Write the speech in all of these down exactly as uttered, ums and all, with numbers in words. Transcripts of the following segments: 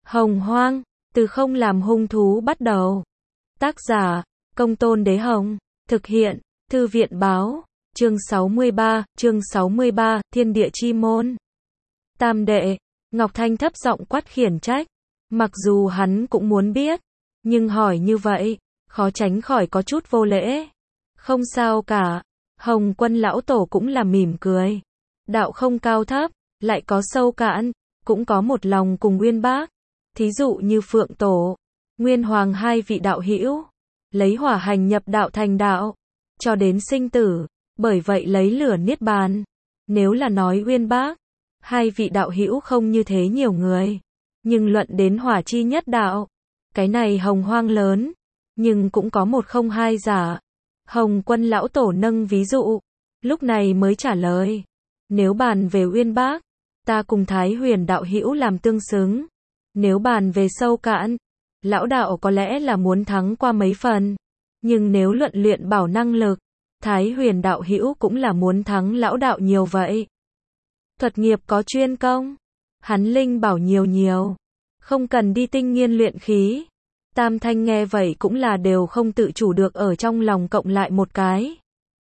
Hồng Hoang, từ không làm hung thú bắt đầu. Tác giả, Công Tôn Đế Hồng. Thực hiện, Thư viện Báo. Chương sáu mươi ba, chương sáu mươi ba, Thiên Địa Chi Môn. Tam đệ, Ngọc Thanh thấp giọng quát khiển trách. Mặc dù hắn cũng muốn biết, nhưng hỏi như vậy, khó tránh khỏi có chút vô lễ. Không sao cả, Hồng Quân lão tổ cũng là mỉm cười. Đạo không cao thấp, lại có sâu cạn, cũng có một lòng cùng Uyên Bác. Thí dụ như Phượng Tổ, Nguyên Hoàng hai vị đạo hữu, lấy hỏa hành nhập đạo thành đạo, cho đến sinh tử, bởi vậy lấy lửa niết bàn. Nếu là nói Uyên Bác, hai vị đạo hữu không như thế nhiều người, nhưng luận đến hỏa chi nhất đạo, cái này hồng hoang lớn, nhưng cũng có một không hai giả. Hồng Quân lão tổ nâng ví dụ, lúc này mới trả lời. Nếu bàn về Uyên Bác, ta cùng Thái Huyền đạo hữu làm tương xứng. Nếu bàn về sâu cạn, lão đạo có lẽ là muốn thắng qua mấy phần. Nhưng nếu luận luyện bảo năng lực, Thái Huyền đạo hữu cũng là muốn thắng lão đạo nhiều vậy. Thuật nghiệp có chuyên công, hắn linh bảo nhiều nhiều, không cần đi tinh nghiên luyện khí. Tam Thanh nghe vậy cũng là đều không tự chủ được ở trong lòng cộng lại một cái.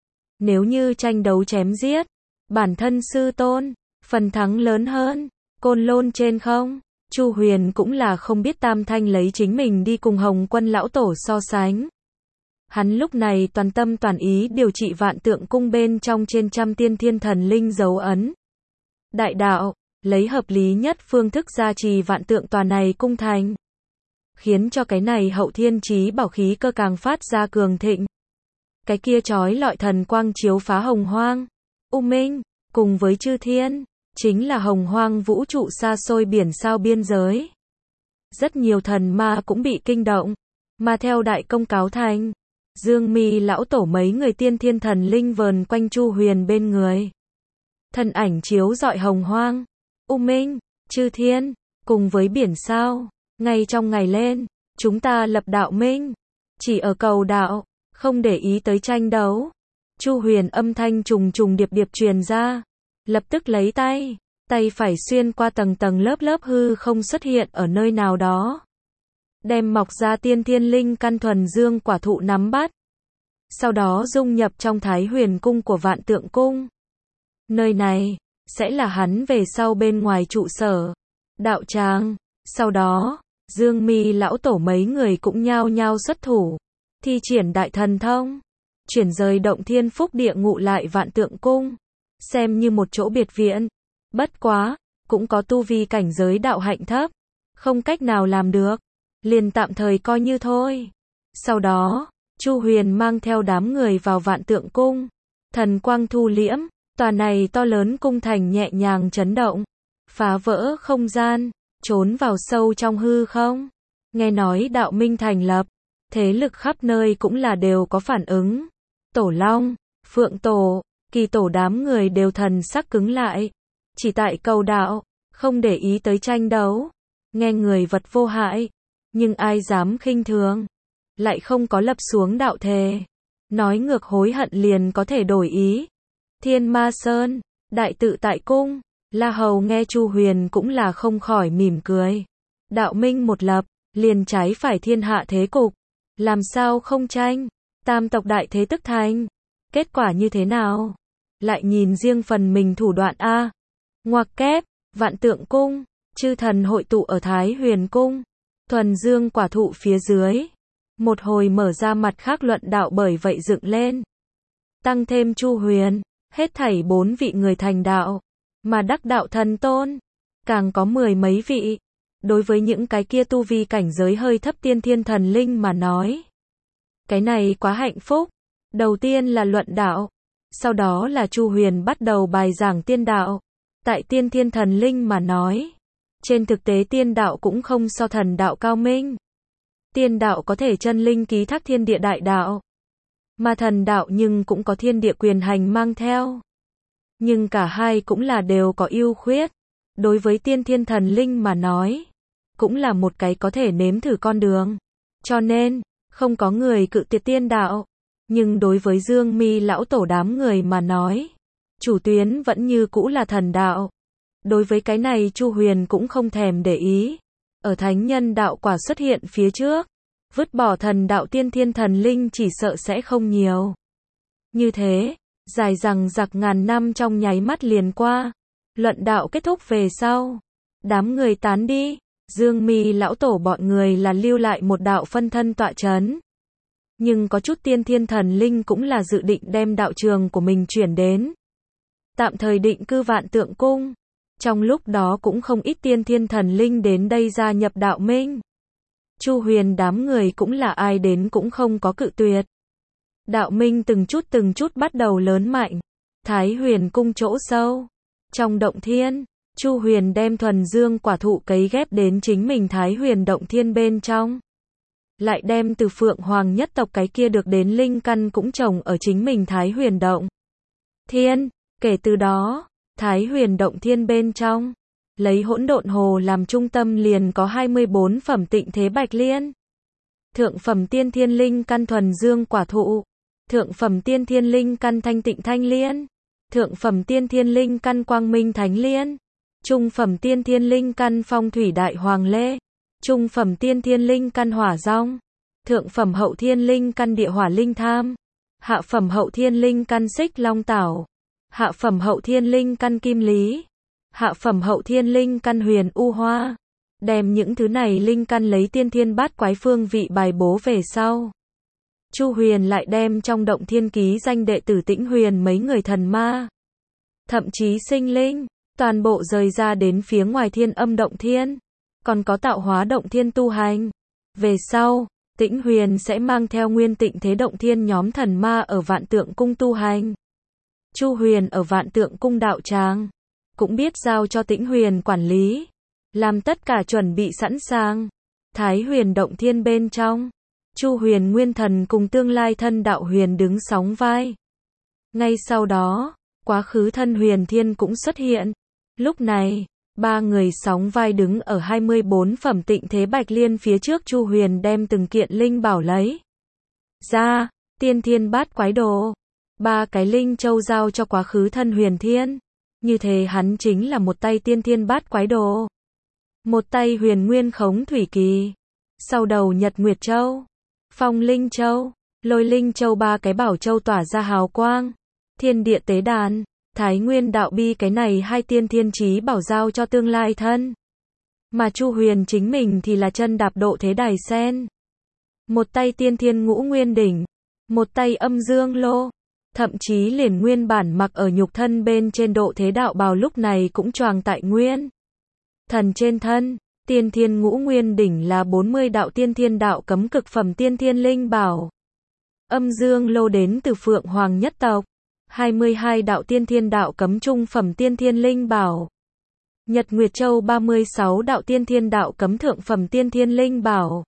Nếu như tranh đấu chém giết, bản thân sư tôn, phần thắng lớn hơn, côn lôn trên không. Chu Huyền cũng là không biết Tam Thanh lấy chính mình đi cùng Hồng Quân lão tổ so sánh. Hắn lúc này toàn tâm toàn ý điều trị vạn tượng cung bên trong trên trăm tiên thiên thần linh dấu ấn. Đại đạo, lấy hợp lý nhất phương thức gia trì vạn tượng tòa này cung thành, khiến cho cái này hậu thiên chí bảo khí cơ càng phát ra cường thịnh. Cái kia chói lọi thần quang chiếu phá hồng hoang, u minh, cùng với chư thiên, chính là hồng hoang vũ trụ xa xôi biển sao biên giới. Rất nhiều thần ma cũng bị kinh động, mà theo đại công cáo thành, Dương Mi lão tổ mấy người tiên thiên thần linh vờn quanh Chu Huyền bên người. Thần ảnh chiếu rọi hồng hoang, u minh, chư thiên, cùng với biển sao. Ngay trong ngày lên, chúng ta lập đạo minh, chỉ ở cầu đạo, không để ý tới tranh đấu. Chu Huyền âm thanh trùng trùng điệp điệp truyền ra, lập tức lấy tay, tay phải xuyên qua tầng tầng lớp lớp hư không xuất hiện ở nơi nào đó. Đem mọc ra tiên thiên linh căn thuần dương quả thụ nắm bắt. Sau đó dung nhập trong Thái Huyền cung của Vạn Tượng cung. Nơi này, sẽ là hắn về sau bên ngoài trụ sở, đạo tràng. Sau đó, Dương Mi lão tổ mấy người cũng nhao nhao xuất thủ, thi triển đại thần thông, chuyển rời động thiên phúc địa ngụ lại Vạn Tượng cung, xem như một chỗ biệt viện. Bất quá, cũng có tu vi cảnh giới đạo hạnh thấp, không cách nào làm được, liền tạm thời coi như thôi. Sau đó, Chu Huyền mang theo đám người vào Vạn Tượng cung, thần quang thu liễm, tòa này to lớn cung thành nhẹ nhàng chấn động, phá vỡ không gian, trốn vào sâu trong hư không. Nghe nói đạo minh thành lập, thế lực khắp nơi cũng là đều có phản ứng. Tổ Long, Phượng Tổ, Kỳ Tổ đám người đều thần sắc cứng lại, chỉ tại cầu đạo, không để ý tới tranh đấu. Nghe người vật vô hại, nhưng ai dám khinh thường, lại không có lập xuống đạo thề, nói ngược hối hận liền có thể đổi ý. Thiên Ma Sơn, đại tự tại cung, La Hầu nghe Chu Huyền cũng là không khỏi mỉm cười. Đạo minh một lập, liền trái phải thiên hạ thế cục, làm sao không tranh, tam tộc đại thế tức thành. Kết quả như thế nào? Lại nhìn riêng phần mình thủ đoạn a. Ngoặc kép, Vạn Tượng cung, chư thần hội tụ ở Thái Huyền cung, thuần dương quả thụ phía dưới. Một hồi mở ra mặt khác luận đạo bởi vậy dựng lên. Tăng thêm Chu Huyền, hết thảy bốn vị người thành đạo, mà đắc đạo thần tôn, càng có mười mấy vị. Đối với những cái kia tu vi cảnh giới hơi thấp tiên thiên thần linh mà nói, cái này quá hạnh phúc. Đầu tiên là luận đạo, sau đó là Chu Huyền bắt đầu bài giảng tiên đạo. Tại tiên thiên thần linh mà nói, trên thực tế tiên đạo cũng không so thần đạo cao minh. Tiên đạo có thể chân linh ký thác thiên địa đại đạo, mà thần đạo nhưng cũng có thiên địa quyền hành mang theo. Nhưng cả hai cũng là đều có ưu khuyết. Đối với tiên thiên thần linh mà nói, cũng là một cái có thể nếm thử con đường. Cho nên, không có người cự tuyệt tiên đạo. Nhưng đối với Dương Mi lão tổ đám người mà nói, chủ tuyến vẫn như cũ là thần đạo. Đối với cái này Chu Huyền cũng không thèm để ý. ở thánh nhân đạo quả xuất hiện phía trước, vứt bỏ thần đạo tiên thiên thần linh chỉ sợ sẽ không nhiều. Như thế, dài dằng dặc ngàn năm trong nháy mắt liền qua, luận đạo kết thúc về sau, đám người tán đi, Dương Mi lão tổ bọn người là lưu lại một đạo phân thân tọa chấn. Nhưng có chút tiên thiên thần linh cũng là dự định đem đạo trường của mình chuyển đến, tạm thời định cư Vạn Tượng Cung. Trong lúc đó cũng không ít tiên thiên thần linh đến đây gia nhập đạo minh. Chu Huyền đám người cũng là ai đến cũng không có cự tuyệt. Đạo minh từng chút từng chút bắt đầu lớn mạnh. Thái Huyền cung chỗ sâu, trong động thiên, Chu Huyền đem thuần dương quả thụ cấy ghép đến chính mình Thái Huyền động thiên bên trong. Lại đem từ Phượng Hoàng nhất tộc cái kia được đến linh căn cũng trồng ở chính mình Thái Huyền động thiên. Kể từ đó, Thái Huyền động thiên bên trong, lấy hỗn độn hồ làm trung tâm liền có hai mươi bốn phẩm tịnh thế bạch liên, thượng phẩm tiên thiên linh căn thuần dương quả thụ, thượng phẩm tiên thiên linh căn thanh tịnh thanh liên, thượng phẩm tiên thiên linh căn quang minh thánh liên, trung phẩm tiên thiên linh căn phong thủy đại hoàng lê, trung phẩm tiên thiên linh căn hỏa rong, thượng phẩm hậu thiên linh căn địa hỏa linh tham, hạ phẩm hậu thiên linh căn xích long tảo, hạ phẩm hậu thiên linh căn kim lý, hạ phẩm hậu thiên linh căn huyền u hoa. Đem những thứ này linh căn lấy tiên thiên bát quái phương vị bài bố về sau, Chu Huyền lại đem trong động thiên ký danh đệ tử Tĩnh Huyền mấy người thần ma, thậm chí sinh linh, toàn bộ rời ra đến phía ngoài thiên âm động thiên, còn có tạo hóa động thiên tu hành. Về sau, Tĩnh Huyền sẽ mang theo nguyên tịnh thế động thiên nhóm thần ma ở Vạn Tượng Cung tu hành. Chu Huyền ở Vạn Tượng Cung đạo tràng, cũng biết giao cho Tĩnh Huyền quản lý, làm tất cả chuẩn bị sẵn sàng. Thái Huyền động thiên bên trong, Chu Huyền nguyên thần cùng tương lai thân đạo huyền đứng sóng vai. Ngay sau đó, quá khứ thân huyền thiên cũng xuất hiện. Lúc này, ba người sóng vai đứng ở hai mươi bốn phẩm tịnh thế bạch liên phía trước. Chu Huyền đem từng kiện linh bảo lấy ra, tiên thiên bát quái đồ, ba cái linh châu giao cho quá khứ thân huyền thiên. Như thế hắn chính là một tay tiên thiên bát quái đồ, một tay huyền nguyên khống thủy kỳ, sau đầu nhật nguyệt châu, phong linh châu, lôi linh châu, ba cái bảo châu tỏa ra hào quang. Thiên địa tế đàn, thái nguyên đạo bi, cái này hai tiên thiên chí bảo giao cho tương lai thân. Mà Chu Huyền chính mình thì là chân đạp độ thế đài sen, một tay tiên thiên ngũ nguyên đỉnh, một tay âm dương lô, thậm chí liền nguyên bản mặc ở nhục thân bên trên độ thế đạo bào lúc này cũng choàng tại nguyên thần trên thân. Tiên thiên ngũ nguyên đỉnh là bốn mươi đạo tiên thiên đạo cấm cực phẩm tiên thiên linh bảo. Âm dương lô đến từ Phượng Hoàng nhất tộc, hai mươi hai đạo tiên thiên đạo cấm trung phẩm tiên thiên linh bảo. Nhật Nguyệt Châu ba mươi sáu đạo tiên thiên đạo cấm thượng phẩm tiên thiên linh bảo.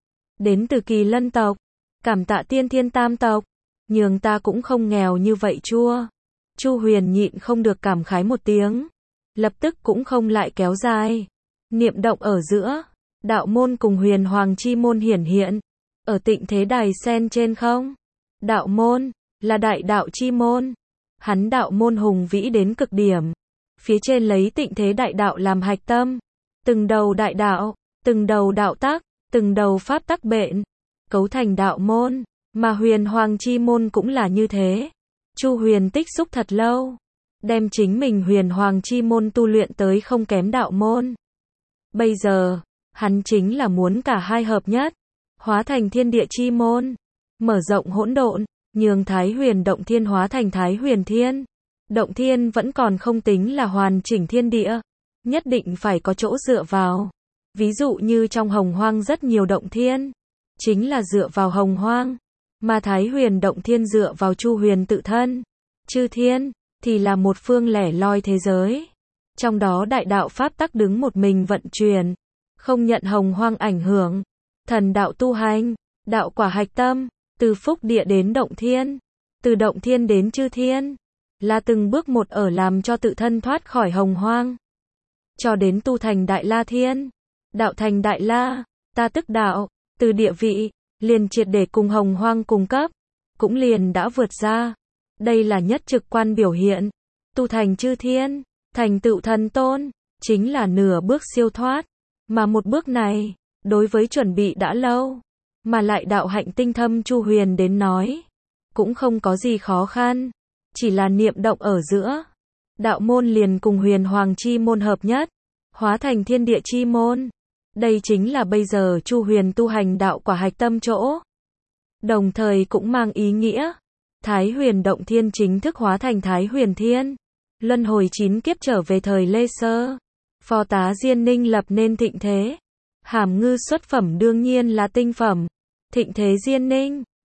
Đến từ Kỳ Lân tộc, cảm tạ tiên thiên tam tộc, nhường ta cũng không nghèo như vậy chua. Chu Huyền nhịn không được cảm khái một tiếng, lập tức cũng không lại kéo dài. Niệm động ở giữa, đạo môn cùng huyền hoàng chi môn hiển hiện, ở tịnh thế đài sen trên không. Đạo môn, là đại đạo chi môn. Hắn đạo môn hùng vĩ đến cực điểm. Phía trên lấy tịnh thế đại đạo làm hạch tâm. Từng đầu đại đạo, từng đầu đạo tắc, từng đầu pháp tắc bện, cấu thành đạo môn. Mà huyền hoàng chi môn cũng là như thế. Chu Huyền tích xúc thật lâu, đem chính mình huyền hoàng chi môn tu luyện tới không kém đạo môn. Bây giờ, hắn chính là muốn cả hai hợp nhất, hóa thành thiên địa chi môn, mở rộng hỗn độn, nhường Thái Huyền động thiên hóa thành Thái Huyền thiên. Động thiên vẫn còn không tính là hoàn chỉnh thiên địa, nhất định phải có chỗ dựa vào. Ví dụ như trong hồng hoang rất nhiều động thiên, chính là dựa vào hồng hoang, mà Thái Huyền động thiên dựa vào Chu Huyền tự thân. Chư thiên, thì là một phương lẻ loi thế giới. Trong đó đại đạo pháp tắc đứng một mình vận chuyển, không nhận hồng hoang ảnh hưởng. Thần đạo tu hành, đạo quả hạch tâm, từ phúc địa đến động thiên, từ động thiên đến chư thiên, là từng bước một ở làm cho tự thân thoát khỏi hồng hoang, cho đến tu thành đại la thiên, đạo thành đại la, ta tức đạo, từ địa vị, liền triệt để cùng hồng hoang cùng cấp, cũng liền đã vượt ra. Đây là nhất trực quan biểu hiện, tu thành chư thiên, thành tựu thần tôn, chính là nửa bước siêu thoát, Mà một bước này, đối với chuẩn bị đã lâu, mà lại đạo hạnh tinh thâm Chu Huyền đến nói, cũng không có gì khó khăn, chỉ là niệm động ở giữa. Đạo môn liền cùng huyền hoàng chi môn hợp nhất, hóa thành thiên địa chi môn. Đây chính là bây giờ Chu Huyền tu hành đạo quả hạch tâm chỗ. Đồng thời cũng mang ý nghĩa, Thái Huyền Động Thiên chính thức hóa thành Thái Huyền Thiên. Luân hồi chín kiếp trở về thời Lê Sơ. Phó tá Diên Ninh lập nên thịnh thế. Hàm Ngư xuất phẩm đương nhiên là tinh phẩm. Thịnh thế Diên Ninh,